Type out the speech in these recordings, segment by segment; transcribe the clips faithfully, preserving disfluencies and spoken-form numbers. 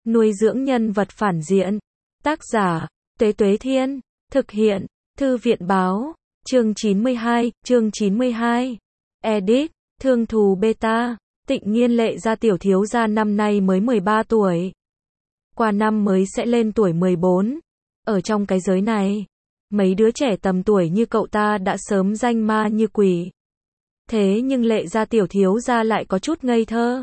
Nuôi dưỡng nhân vật phản diện. Tác giả, Tuế Tuế Thiên. Thực hiện, Thư viện Báo. Chương chín mươi hai, chương chín mươi hai. Edit, Thương Thù Beta. Tịnh Nhiên Lệ Gia tiểu thiếu gia năm nay mới mười ba tuổi. Qua năm mới sẽ lên tuổi mười bốn. Ở trong cái giới này, mấy đứa trẻ tầm tuổi như cậu ta đã sớm danh ma như quỷ. Thế nhưng Lệ Gia tiểu thiếu gia lại có chút ngây thơ.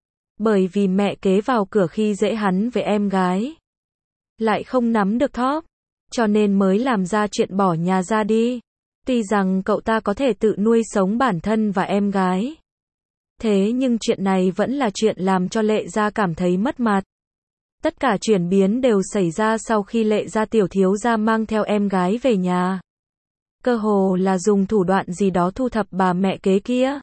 Bởi vì mẹ kế vào cửa khi dễ hắn với em gái, lại không nắm được thóp, cho nên mới làm ra chuyện bỏ nhà ra đi. Tuy rằng cậu ta có thể tự nuôi sống bản thân và em gái, thế nhưng chuyện này vẫn là chuyện làm cho Lệ Gia cảm thấy mất mặt. Tất cả chuyển biến đều xảy ra sau khi Lệ Gia tiểu thiếu gia mang theo em gái về nhà. Cơ hồ là dùng thủ đoạn gì đó thu thập bà mẹ kế kia,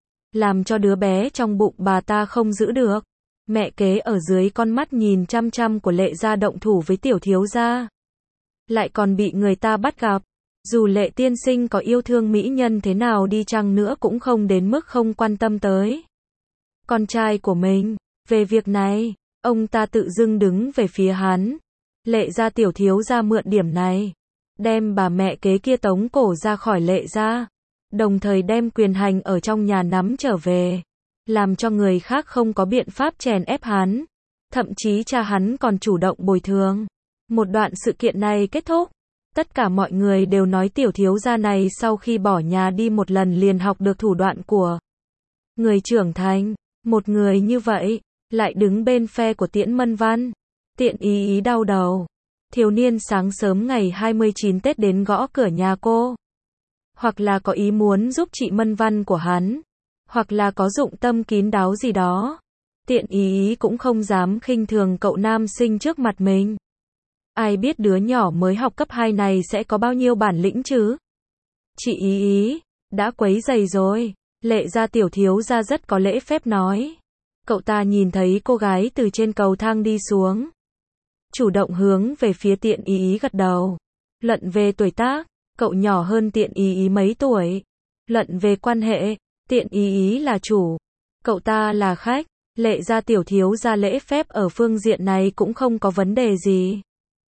làm cho đứa bé trong bụng bà ta không giữ được. Mẹ kế ở dưới con mắt nhìn chăm chăm của Lệ Gia động thủ với tiểu thiếu gia, lại còn bị người ta bắt gặp. Dù Lệ tiên sinh có yêu thương mỹ nhân thế nào đi chăng nữa cũng không đến mức không quan tâm tới con trai của mình. Về việc này, ông ta tự dưng đứng về phía hắn. Lệ Gia tiểu thiếu gia mượn điểm này, đem bà mẹ kế kia tống cổ ra khỏi Lệ Gia, đồng thời đem quyền hành ở trong nhà nắm trở về, làm cho người khác không có biện pháp chèn ép hắn. Thậm chí cha hắn còn chủ động bồi thường. Một đoạn sự kiện này kết thúc, tất cả mọi người đều nói tiểu thiếu gia này sau khi bỏ nhà đi một lần liền học được thủ đoạn của người trưởng thành. Một người như vậy, lại đứng bên phe của Tiễn Mân Văn. Tiện ý ý đau đầu. Thiếu niên sáng sớm ngày hai mươi chín Tết đến gõ cửa nhà cô. Hoặc là có ý muốn giúp chị Mân Văn của hắn, hoặc là có dụng tâm kín đáo gì đó. Tiện ý ý cũng không dám khinh thường cậu nam sinh trước mặt mình. Ai biết đứa nhỏ mới học cấp hai này sẽ có bao nhiêu bản lĩnh chứ? Chị ý ý, đã quấy rầy rồi. Lệ Gia tiểu thiếu gia rất có lễ phép nói. Cậu ta nhìn thấy cô gái từ trên cầu thang đi xuống, chủ động hướng về phía Tiện ý ý gật đầu. Luận về tuổi tác, cậu nhỏ hơn Tiện ý ý mấy tuổi. Luận về quan hệ, Tiện ý ý là chủ, cậu ta là khách. Lệ Gia tiểu thiếu gia lễ phép ở phương diện này cũng không có vấn đề gì.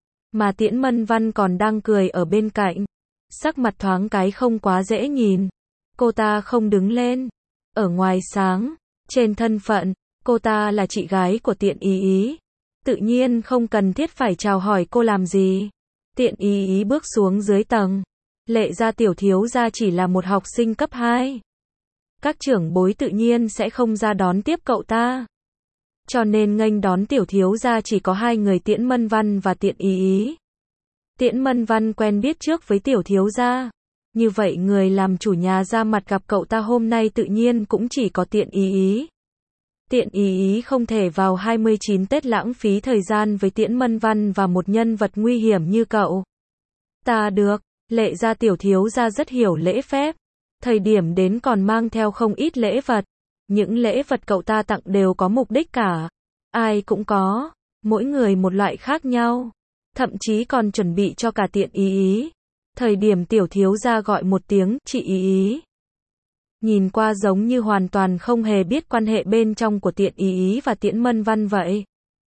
Mà Tiễn Mân Văn còn đang cười ở bên cạnh, sắc mặt thoáng cái không quá dễ nhìn. Cô ta không đứng lên. Ở ngoài sáng, trên thân phận, cô ta là chị gái của Tiện ý ý, tự nhiên không cần thiết phải chào hỏi cô làm gì. Tiện ý ý bước xuống dưới tầng. Lệ Gia tiểu thiếu gia chỉ là một học sinh cấp hai. Các trưởng bối tự nhiên sẽ không ra đón tiếp cậu ta, cho nên nghênh đón tiểu thiếu gia chỉ có hai người, Tiễn Mân Văn và Tiện ý ý. Tiễn Mân Văn quen biết trước với tiểu thiếu gia, như vậy người làm chủ nhà ra mặt gặp cậu ta hôm nay tự nhiên cũng chỉ có Tiện ý ý. Tiện ý ý không thể vào hai mươi chín Tết lãng phí thời gian với Tiễn Mân Văn và một nhân vật nguy hiểm như cậu ta được. Lệ Gia tiểu thiếu gia rất hiểu lễ phép, thời điểm đến còn mang theo không ít lễ vật. Những lễ vật cậu ta tặng đều có mục đích cả, ai cũng có, mỗi người một loại khác nhau. Thậm chí còn chuẩn bị cho cả Tiện ý ý. Thời điểm tiểu thiếu gia gọi một tiếng chị ý ý, nhìn qua giống như hoàn toàn không hề biết quan hệ bên trong của Tiện ý ý và Tiễn Mân Văn vậy.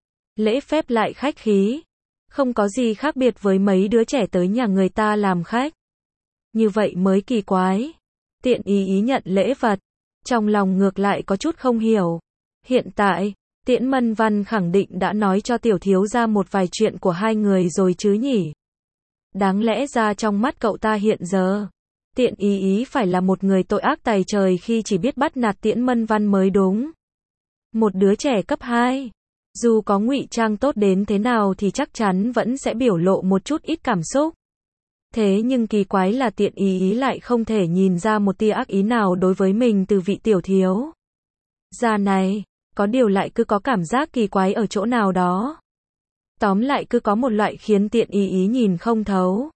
Lễ phép lại khách khí, không có gì khác biệt với mấy đứa trẻ tới nhà người ta làm khách. Như vậy mới kỳ quái. Tiện ý ý nhận lễ vật, trong lòng ngược lại có chút không hiểu. Hiện tại, Tiễn Mân Văn khẳng định đã nói cho tiểu thiếu gia một vài chuyện của hai người rồi chứ nhỉ? Đáng lẽ ra trong mắt cậu ta hiện giờ, Tiện ý ý phải là một người tội ác tày trời khi chỉ biết bắt nạt Tiễn Mân Văn mới đúng. Một đứa trẻ cấp hai, dù có ngụy trang tốt đến thế nào thì chắc chắn vẫn sẽ biểu lộ một chút ít cảm xúc. Thế nhưng kỳ quái là Tiện ý ý lại không thể nhìn ra một tia ác ý nào đối với mình từ vị tiểu thiếu gia này. Có điều lại cứ có cảm giác kỳ quái ở chỗ nào đó. Tóm lại cứ có một loại khiến Tiện ý ý nhìn không thấu.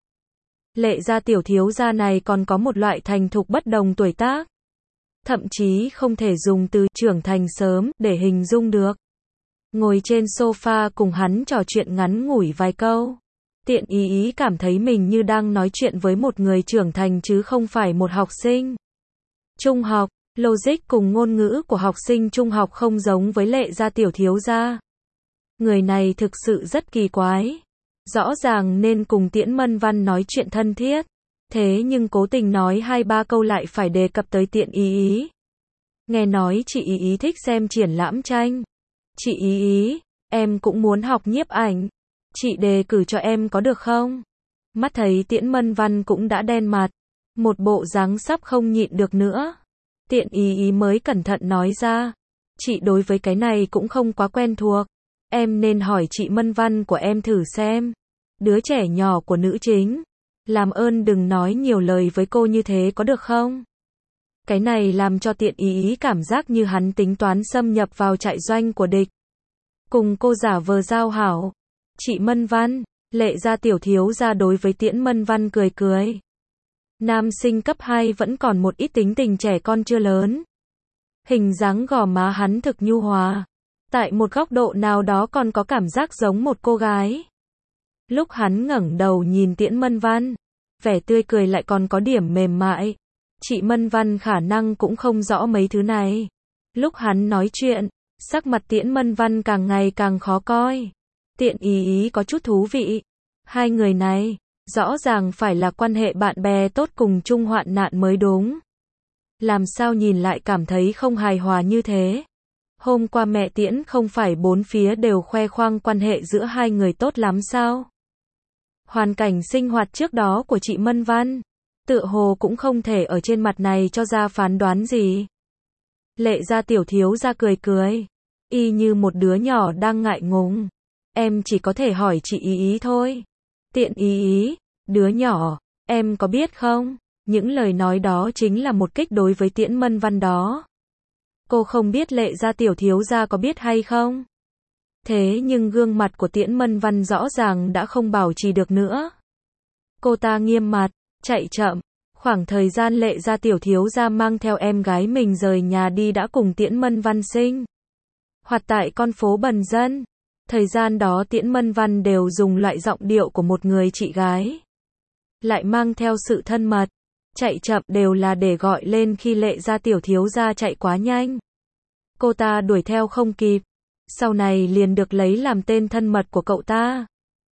Lệ Gia tiểu thiếu gia này còn có một loại thành thục bất đồng tuổi tác, thậm chí không thể dùng từ trưởng thành sớm để hình dung được. Ngồi trên sofa cùng hắn trò chuyện ngắn ngủi vài câu, Tiện ý ý cảm thấy mình như đang nói chuyện với một người trưởng thành chứ không phải một học sinh trung học. Logic cùng ngôn ngữ của học sinh trung học không giống với Lệ Gia tiểu thiếu gia. Người này thực sự rất kỳ quái. Rõ ràng nên cùng Tiễn Mân Văn nói chuyện thân thiết. Thế nhưng cố tình nói hai ba câu lại phải đề cập tới Tiện Ý Ý. Nghe nói chị Ý Ý thích xem triển lãm tranh. Chị Ý Ý, em cũng muốn học nhiếp ảnh. Chị đề cử cho em có được không? Mắt thấy Tiễn Mân Văn cũng đã đen mặt. Một bộ dáng sắp không nhịn được nữa. Tiện Ý Ý mới cẩn thận nói ra. Chị đối với cái này cũng không quá quen thuộc. Em nên hỏi chị Mân Văn của em thử xem. Đứa trẻ nhỏ của nữ chính. Làm ơn đừng nói nhiều lời với cô như thế có được không? Cái này làm cho Tiện Ý Ý cảm giác như hắn tính toán xâm nhập vào trại doanh của địch. Cùng cô giả vờ giao hảo. Chị Mân Văn, Lệ gia tiểu thiếu gia đối với Tiễn Mân Văn cười cười. Nam sinh cấp hai vẫn còn một ít tính tình trẻ con chưa lớn. Hình dáng gò má hắn thực nhu hòa. Tại một góc độ nào đó còn có cảm giác giống một cô gái. Lúc hắn ngẩng đầu nhìn Tiễn Mân Văn, vẻ tươi cười lại còn có điểm mềm mại. Chị Mân Văn khả năng cũng không rõ mấy thứ này. Lúc hắn nói chuyện, sắc mặt Tiễn Mân Văn càng ngày càng khó coi. Tiện Ý Ý có chút thú vị. Hai người này, rõ ràng phải là quan hệ bạn bè tốt cùng chung hoạn nạn mới đúng. Làm sao nhìn lại cảm thấy không hài hòa như thế. Hôm qua mẹ Tiễn không phải bốn phía đều khoe khoang quan hệ giữa hai người tốt lắm sao? Hoàn cảnh sinh hoạt trước đó của chị Mân Văn, tựa hồ cũng không thể ở trên mặt này cho ra phán đoán gì. Lệ gia tiểu thiếu gia cười cười, y như một đứa nhỏ đang ngại ngùng. Em chỉ có thể hỏi chị Ý Ý thôi. Tiện Ý Ý, đứa nhỏ, em có biết không? Những lời nói đó chính là một kích đối với Tiễn Mân Văn đó. Cô không biết Lệ gia tiểu thiếu gia có biết hay không? Thế nhưng gương mặt của Tiễn Mân Văn rõ ràng đã không bảo trì được nữa. Cô ta nghiêm mặt, chạy chậm. Khoảng thời gian Lệ gia tiểu thiếu gia mang theo em gái mình rời nhà đi đã cùng Tiễn Mân Văn sinh hoạt tại con phố bần dân. Thời gian đó Tiễn Mân Văn đều dùng loại giọng điệu của một người chị gái. Lại mang theo sự thân mật. Chạy chậm đều là để gọi lên khi Lệ gia tiểu thiếu gia chạy quá nhanh. Cô ta đuổi theo không kịp. Sau này liền được lấy làm tên thân mật của cậu ta.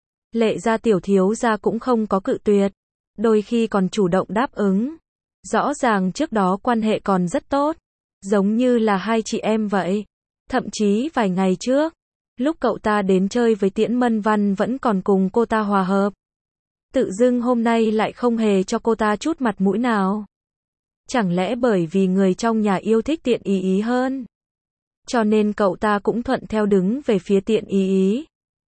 Lệ gia tiểu thiếu gia cũng không có cự tuyệt. Đôi khi còn chủ động đáp ứng. Rõ ràng trước đó quan hệ còn rất tốt. Giống như là hai chị em vậy. Thậm chí vài ngày trước, lúc cậu ta đến chơi với Tiễn Mân Văn vẫn còn cùng cô ta hòa hợp. Tự dưng hôm nay lại không hề cho cô ta chút mặt mũi nào. Chẳng lẽ bởi vì người trong nhà yêu thích Tiện Ý Ý hơn? Cho nên cậu ta cũng thuận theo đứng về phía Tiện Ý Ý.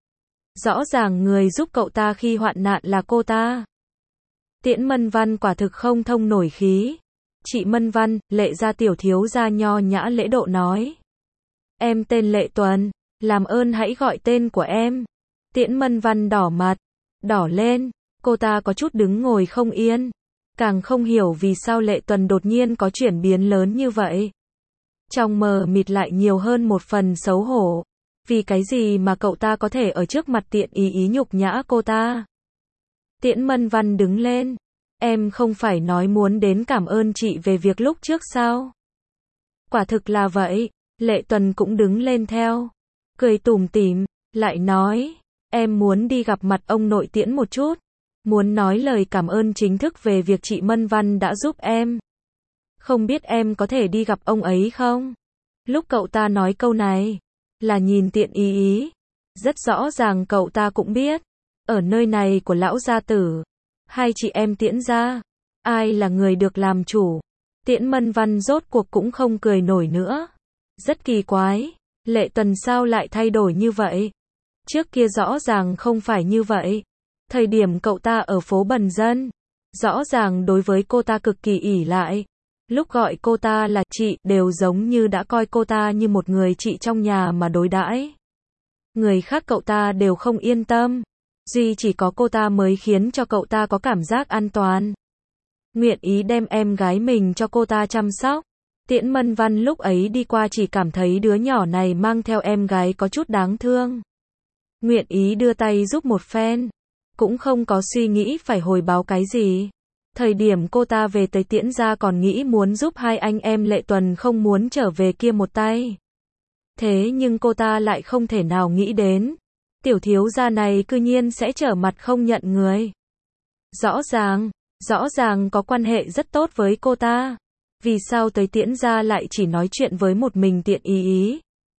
Rõ ràng người giúp cậu ta khi hoạn nạn là cô ta. Tiễn Mân Văn quả thực không thông nổi khí. Chị Mân Văn, Lệ gia tiểu thiếu gia nho nhã lễ độ nói. Em tên Lệ Tuần, làm ơn hãy gọi tên của em. Tiễn Mân Văn đỏ mặt, đỏ lên, cô ta có chút đứng ngồi không yên. Càng không hiểu vì sao Lệ Tuần đột nhiên có chuyển biến lớn như vậy. Trong mờ mịt lại nhiều hơn một phần xấu hổ. Vì cái gì mà cậu ta có thể ở trước mặt Tiện Ý Ý nhục nhã cô ta? Tiễn Mân Văn đứng lên. Em không phải nói muốn đến cảm ơn chị về việc lúc trước sao? Quả thực là vậy. Lệ Tuần cũng đứng lên theo. Cười tủm tỉm, lại nói. Em muốn đi gặp mặt ông nội Tiễn một chút. Muốn nói lời cảm ơn chính thức về việc chị Mân Văn đã giúp em. Không biết em có thể đi gặp ông ấy không? Lúc cậu ta nói câu này, là nhìn Tiện Ý Ý. Rất rõ ràng cậu ta cũng biết. Ở nơi này của lão gia tử, hai chị em Tiễn gia, ai là người được làm chủ? Tiễn Mân Văn rốt cuộc cũng không cười nổi nữa. Rất kỳ quái, Lệ Tuần sao lại thay đổi như vậy? Trước kia rõ ràng không phải như vậy. Thời điểm cậu ta ở phố bần dân, rõ ràng đối với cô ta cực kỳ ỷ lại. Lúc gọi cô ta là chị, đều giống như đã coi cô ta như một người chị trong nhà mà đối đãi. Người khác cậu ta đều không yên tâm. Duy chỉ có cô ta mới khiến cho cậu ta có cảm giác an toàn. Nguyện ý đem em gái mình cho cô ta chăm sóc. Tiễn Mân Văn lúc ấy đi qua chỉ cảm thấy đứa nhỏ này mang theo em gái có chút đáng thương. Nguyện ý đưa tay giúp một phen. Cũng không có suy nghĩ phải hồi báo cái gì. Thời điểm cô ta về tới Tiễn gia còn nghĩ muốn giúp hai anh em Lệ Tuần không muốn trở về kia một tay. Thế nhưng cô ta lại không thể nào nghĩ đến, tiểu thiếu gia này cư nhiên sẽ trở mặt không nhận người. Rõ ràng, rõ ràng có quan hệ rất tốt với cô ta. Vì sao tới Tiễn gia lại chỉ nói chuyện với một mình Tiện Ý Ý?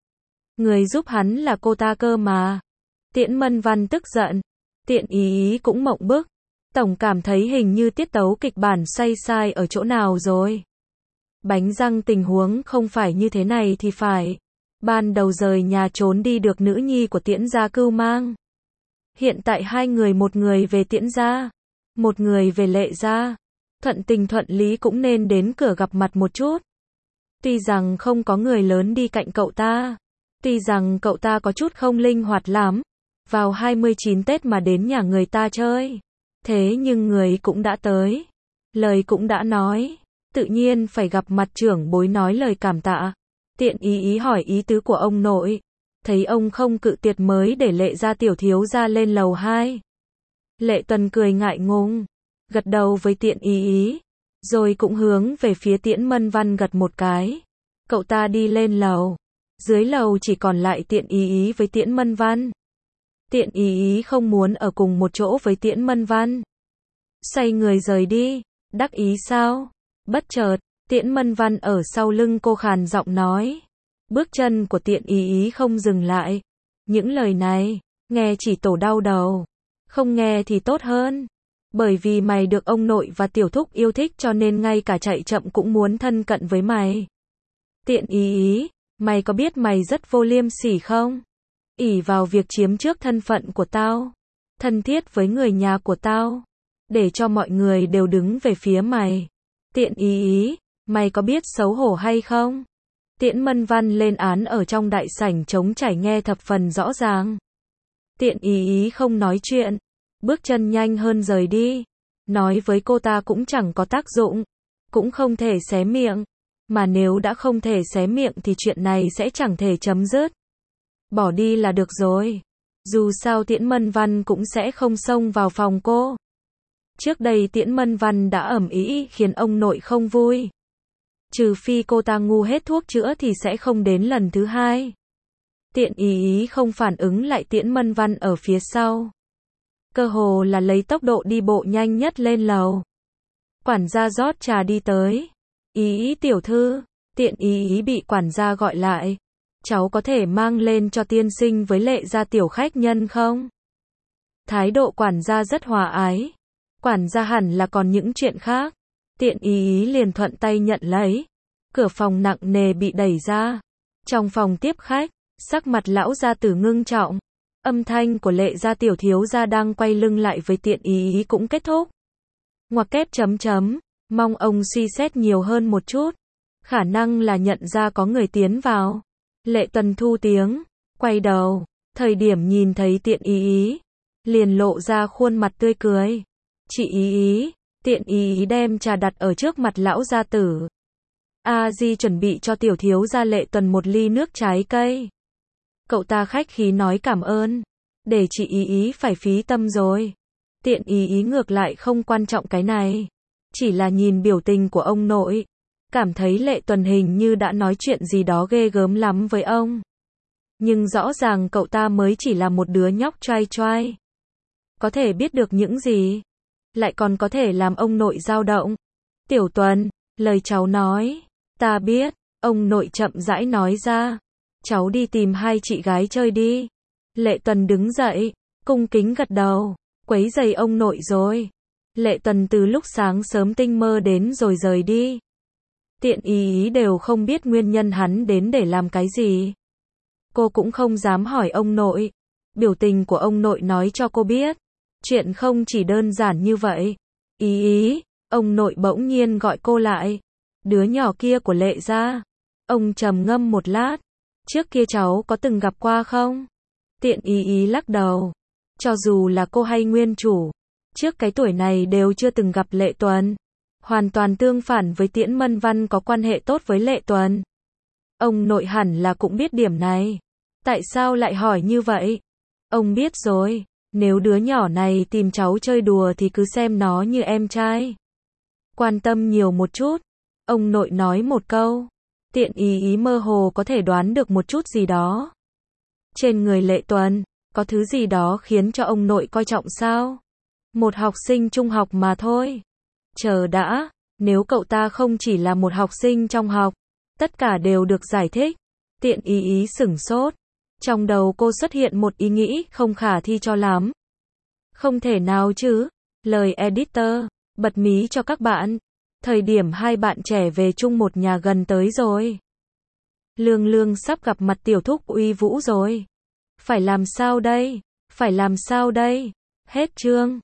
Người giúp hắn là cô ta cơ mà. Tiễn Mân Văn tức giận. Tiện Ý Ý cũng mộng bức. Tổng cảm thấy hình như tiết tấu kịch bản xoay sai ở chỗ nào rồi. Bánh răng tình huống không phải như thế này thì phải. Ban đầu rời nhà trốn đi được nữ nhi của Tiễn gia cưu mang. Hiện tại hai người, một người về Tiễn gia, một người về Lệ gia. Thuận tình thuận lý cũng nên đến cửa gặp mặt một chút. Tuy rằng không có người lớn đi cạnh cậu ta, tuy rằng cậu ta có chút không linh hoạt lắm, vào hai mươi chín Tết mà đến nhà người ta chơi. Thế nhưng người cũng đã tới, lời cũng đã nói, tự nhiên phải gặp mặt trưởng bối nói lời cảm tạ. Tiện Ý Ý hỏi ý tứ của ông nội, thấy ông không cự tuyệt mới để Lệ gia tiểu thiếu gia lên lầu hai. Lệ Tuần cười ngại ngùng, gật đầu với Tiện Ý Ý, rồi cũng hướng về phía Tiễn Mân Văn gật một cái. Cậu ta đi lên lầu, dưới lầu chỉ còn lại Tiện Ý Ý với Tiễn Mân Văn. Tiện Ý Ý không muốn ở cùng một chỗ với Tiễn Mân Văn, xoay người rời đi. Đắc ý sao? Bất chợt, Tiễn Mân Văn ở sau lưng cô khàn giọng nói. Bước chân của Tiện Ý Ý không dừng lại. Những lời này, nghe chỉ tổ đau đầu, không nghe thì tốt hơn. Bởi vì mày được ông nội và tiểu thúc yêu thích cho nên ngay cả chạy chậm cũng muốn thân cận với mày. Tiện Ý Ý, mày có biết mày rất vô liêm sỉ không? Ỷ vào việc chiếm trước thân phận của tao, thân thiết với người nhà của tao, để cho mọi người đều đứng về phía mày. Tiện Ý Ý, mày có biết xấu hổ hay không? Tiễn Mân Văn lên án ở trong đại sảnh trống trải nghe thập phần rõ ràng. Tiện Ý Ý không nói chuyện, bước chân nhanh hơn rời đi. Nói với cô ta cũng chẳng có tác dụng, cũng không thể xé miệng. Mà nếu đã không thể xé miệng thì chuyện này sẽ chẳng thể chấm dứt. Bỏ đi là được rồi. Dù sao Tiễn Mân Văn cũng sẽ không xông vào phòng cô. Trước đây Tiễn Mân Văn đã ầm ĩ khiến ông nội không vui. Trừ phi cô ta ngu hết thuốc chữa thì sẽ không đến lần thứ hai. Tiện Ý Ý không phản ứng lại Tiễn Mân Văn ở phía sau. Cơ hồ là lấy tốc độ đi bộ nhanh nhất lên lầu. Quản gia rót trà đi tới. Ý Ý tiểu thư. Tiện Ý Ý bị quản gia gọi lại. Cháu có thể mang lên cho tiên sinh với Lệ gia tiểu khách nhân không? Thái độ quản gia rất hòa ái. Quản gia hẳn là còn những chuyện khác. Tiện Ý Ý liền thuận tay nhận lấy. Cửa phòng nặng nề bị đẩy ra. Trong phòng tiếp khách, sắc mặt lão gia tử ngưng trọng. Âm thanh của Lệ gia tiểu thiếu gia đang quay lưng lại với Tiện Ý Ý cũng kết thúc. Ngoặc kép chấm chấm, mong ông suy xét nhiều hơn một chút. Khả năng là nhận ra có người tiến vào. Lệ Tuần thu tiếng, quay đầu, thời điểm nhìn thấy Tiện Ý Ý, liền lộ ra khuôn mặt tươi cười. Chị Ý Ý. Tiện Ý Ý đem trà đặt ở trước mặt lão gia tử. A Di chuẩn bị cho tiểu thiếu gia Lệ Tuần một ly nước trái cây. Cậu ta khách khí nói cảm ơn. Để chị Ý Ý phải phí tâm rồi. Tiện Ý Ý ngược lại không quan trọng cái này. Chỉ là nhìn biểu tình của ông nội. Cảm thấy Lệ Tuần hình như đã nói chuyện gì đó ghê gớm lắm với ông. Nhưng rõ ràng cậu ta mới chỉ là một đứa nhóc trai trai. Có thể biết được những gì. Lại còn có thể làm ông nội dao động. Tiểu Tuần, lời cháu nói. Ta biết, ông nội chậm rãi nói ra. Cháu đi tìm hai chị gái chơi đi. Lệ Tuần đứng dậy, cung kính gật đầu. Quấy rầy ông nội rồi. Lệ Tuần từ lúc sáng sớm tinh mơ đến rồi rời đi. Tiện Ý Ý đều không biết nguyên nhân hắn đến để làm cái gì. Cô cũng không dám hỏi ông nội. Biểu tình của ông nội nói cho cô biết. Chuyện không chỉ đơn giản như vậy. Ý Ý, ông nội bỗng nhiên gọi cô lại. Đứa nhỏ kia của Lệ gia. Ông trầm ngâm một lát. Trước kia cháu có từng gặp qua không? Tiện Ý Ý lắc đầu. Cho dù là cô hay nguyên chủ, trước cái tuổi này đều chưa từng gặp Lệ Tuần. Hoàn toàn tương phản với Tiễn Mân Văn có quan hệ tốt với Lệ Tuần. Ông nội hẳn là cũng biết điểm này. Tại sao lại hỏi như vậy? Ông biết rồi. Nếu đứa nhỏ này tìm cháu chơi đùa thì cứ xem nó như em trai. Quan tâm nhiều một chút. Ông nội nói một câu. Tiện ý ý mơ hồ có thể đoán được một chút gì đó. Trên người Lệ Tuần, có thứ gì đó khiến cho ông nội coi trọng sao? Một học sinh trung học mà thôi. Chờ đã, nếu cậu ta không chỉ là một học sinh trong học, tất cả đều được giải thích. Tiện ý ý sửng sốt. Trong đầu cô xuất hiện một ý nghĩ không khả thi cho lắm. Không thể nào chứ. Lời editor, bật mí cho các bạn. Thời điểm hai bạn trẻ về chung một nhà gần tới rồi. Lương Lương sắp gặp mặt tiểu thúc Uy Vũ rồi. Phải làm sao đây? Phải làm sao đây? Hết chương.